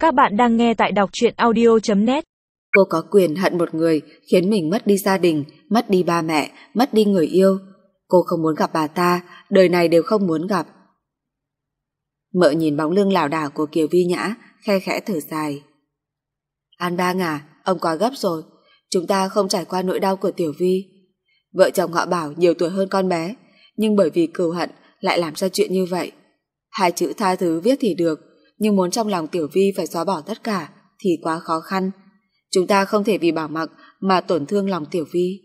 Các bạn đang nghe tại đọc truyện audio.net. Cô có quyền hận một người khiến mình mất đi gia đình, mất đi ba mẹ, mất đi người yêu. Cô không muốn gặp bà ta, đời này đều không muốn gặp. Mợ nhìn bóng lưng lảo đảo của Kiều Vi Nhã, khe khẽ thở dài. An Bang à, ông quá gấp rồi. Chúng ta không trải qua nỗi đau của Tiểu Vi. Vợ chồng họ Bảo nhiều tuổi hơn con bé, nhưng bởi vì cừu hận lại làm ra chuyện như vậy. Hai chữ tha thứ viết thì được, nhưng muốn trong lòng Tiểu Vi phải xóa bỏ tất cả thì quá khó khăn. Chúng ta không thể vì Bảo Mặc mà tổn thương lòng Tiểu Vi.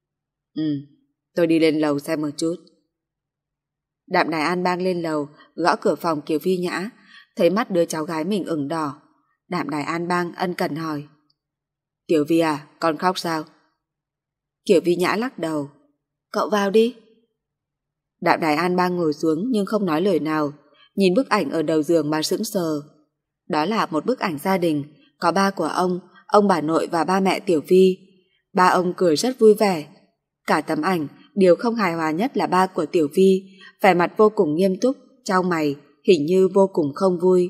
Tôi đi lên lầu xem một chút. Đạm Đài An Bang lên lầu, gõ cửa phòng Kiều Vi Nhã, thấy mắt đứa cháu gái mình ửng đỏ. Đạm Đài An Bang ân cần hỏi. Kiều Vi à, con khóc sao? Kiều Vi Nhã lắc đầu. Cậu vào đi. Đạm Đài An Bang ngồi xuống nhưng không nói lời nào, nhìn bức ảnh ở đầu giường mà sững sờ. Đó là một bức ảnh gia đình, có ba của ông bà nội và ba mẹ Tiểu Vi. Ba ông cười rất vui vẻ. Cả tấm ảnh, điều không hài hòa nhất là ba của Tiểu Vi, vẻ mặt vô cùng nghiêm túc, chau mày, hình như vô cùng không vui.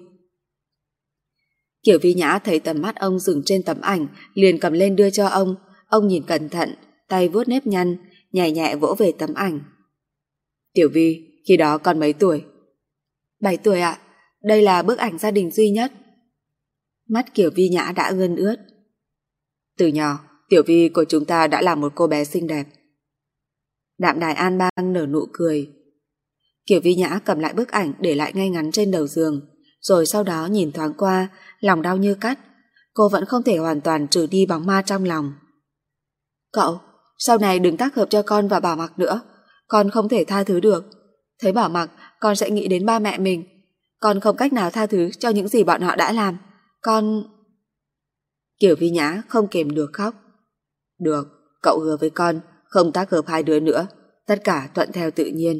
Kiều Vi Nhã thấy tầm mắt ông dừng trên tấm ảnh, liền cầm lên đưa cho ông nhìn cẩn thận, tay vuốt nếp nhăn, nhẹ nhẹ vỗ về tấm ảnh. Tiểu Vi, khi đó con mấy tuổi? 7 tuổi ạ, đây là bức ảnh gia đình duy nhất. Mắt Kiều Vi Nhã đã ươn ướt. Từ nhỏ, Tiểu Vi của chúng ta đã là một cô bé xinh đẹp. Đạm Đài An Bang nở nụ cười. Kiều Vi Nhã cầm lại bức ảnh để lại ngay ngắn trên đầu giường, rồi sau đó nhìn thoáng qua, lòng đau như cắt. Cô vẫn không thể hoàn toàn trừ đi bóng ma trong lòng. Cậu, sau này đừng tác hợp cho con và Bảo Mặc nữa. Con không thể tha thứ được. Thấy Bảo Mặc, con sẽ nghĩ đến ba mẹ mình. Con không cách nào tha thứ cho những gì bọn họ đã làm. Con... Kiều Vi Nhã không kềm được khóc. Được, cậu hứa với con không tác hợp hai đứa nữa. Tất cả thuận theo tự nhiên.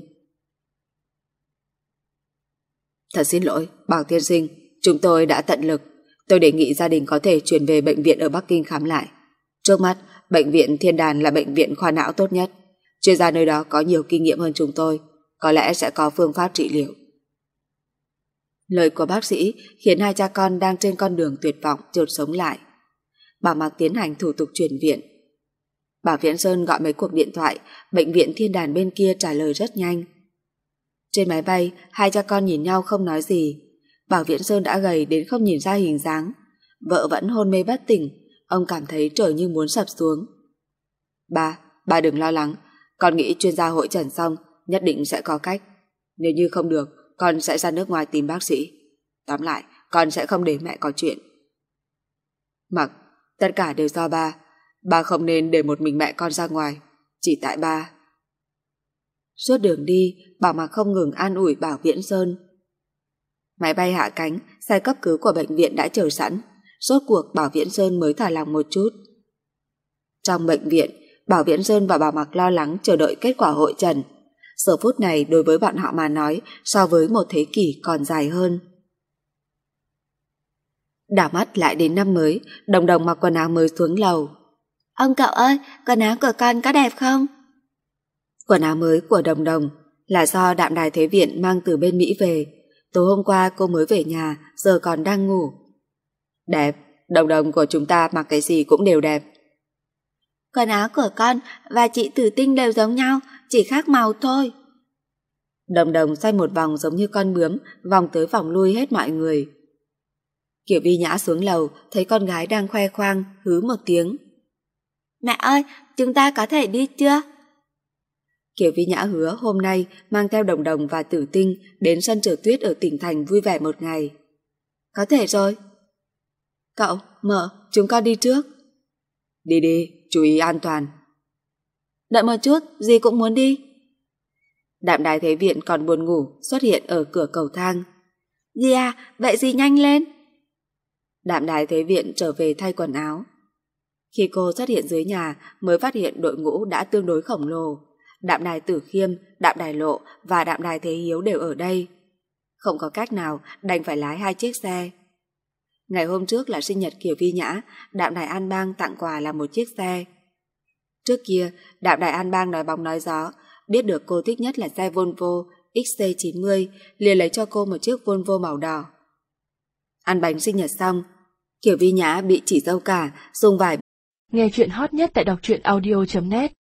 Thật xin lỗi, Bảo tiên sinh, chúng tôi đã tận lực. Tôi đề nghị gia đình có thể chuyển về bệnh viện ở Bắc Kinh khám lại. Trước mắt, bệnh viện Thiên Đàn là bệnh viện khoa não tốt nhất. Chuyên gia nơi đó có nhiều kinh nghiệm hơn chúng tôi, có lẽ sẽ có phương pháp trị liệu. Lời của bác sĩ khiến hai cha con đang trên con đường tuyệt vọng chợt sống lại. Bảo Mặc tiến hành thủ tục chuyển viện. Bảo Viễn Sơn gọi mấy cuộc điện thoại, bệnh viện Thiên Đàn bên kia trả lời rất nhanh. Trên máy bay, hai cha con nhìn nhau không nói gì. Bảo Viễn Sơn đã gầy đến không nhìn ra hình dáng. Vợ vẫn hôn mê bất tỉnh, ông cảm thấy trời như muốn sập xuống. Ba đừng lo lắng, con nghĩ chuyên gia hội chẩn xong nhất định sẽ có cách. Nếu như không được, con sẽ ra nước ngoài tìm bác sĩ. Tóm lại, con sẽ không để mẹ có chuyện. Mặc, tất cả đều do ba. Ba không nên để một mình mẹ con ra ngoài. Chỉ tại ba. Suốt đường đi, Bảo Mặc không ngừng an ủi Bảo Viễn Sơn. Máy bay hạ cánh, xe cấp cứu của bệnh viện đã chờ sẵn. Rốt cuộc Bảo Viễn Sơn mới thả lòng một chút. Trong bệnh viện, Bảo Viễn Sơn và Bảo Mặc lo lắng chờ đợi kết quả hội chẩn. Giờ phút này đối với bọn họ mà nói, so với một thế kỷ còn dài hơn. Đảo mắt lại đến năm mới, Đồng Đồng mặc quần áo mới xuống lầu. Ông cậu ơi, quần áo của con có đẹp không? Quần áo mới của Đồng Đồng là do Đạm Đài Thế Viện mang từ bên Mỹ về. Tối hôm qua cô mới về nhà, giờ còn đang ngủ. Đẹp, Đồng Đồng của chúng ta mặc cái gì cũng đều đẹp. Quần áo của con và chị Tử Tinh đều giống nhau, chỉ khác màu thôi. Đồng Đồng xoay một vòng giống như con bướm, vòng tới vòng lui hết mọi người. Kiều Vi Nhã xuống lầu, thấy con gái đang khoe khoang, hứ một tiếng. Mẹ ơi, chúng ta có thể đi chưa? Kiều Vi Nhã hứa hôm nay mang theo Đồng Đồng và Tử Tinh đến sân trượt tuyết ở tỉnh thành vui vẻ một ngày. Có thể rồi. Cậu, mợ, chúng con đi trước. Đi đi, chú ý an toàn. Đợi một chút, dì cũng muốn đi. Đạm Đài Thế Viện còn buồn ngủ xuất hiện ở cửa cầu thang. Dì à, vậy dì nhanh lên. Đạm Đài Thế Viện trở về thay quần áo. Khi cô xuất hiện dưới nhà mới phát hiện đội ngũ đã tương đối khổng lồ. Đạm Đài Tử Khiêm, Đạm Đài Lộ và Đạm Đài Thế Hiếu đều ở đây. Không có cách nào, đành phải lái hai chiếc xe. Ngày hôm trước là sinh nhật Kiều Vi Nhã, Đạm Đài An Bang tặng quà là một chiếc xe. Trước kia, Đạm Đài An Bang nói bóng nói gió, biết được cô thích nhất là xe Volvo XC90, liền lấy cho cô một chiếc Volvo màu đỏ. Ăn bánh sinh nhật xong, Kiều Vi Nhã bị chỉ dâu cả, dùng vải. Nghe chuyện hot nhất tại đọc truyện audio.net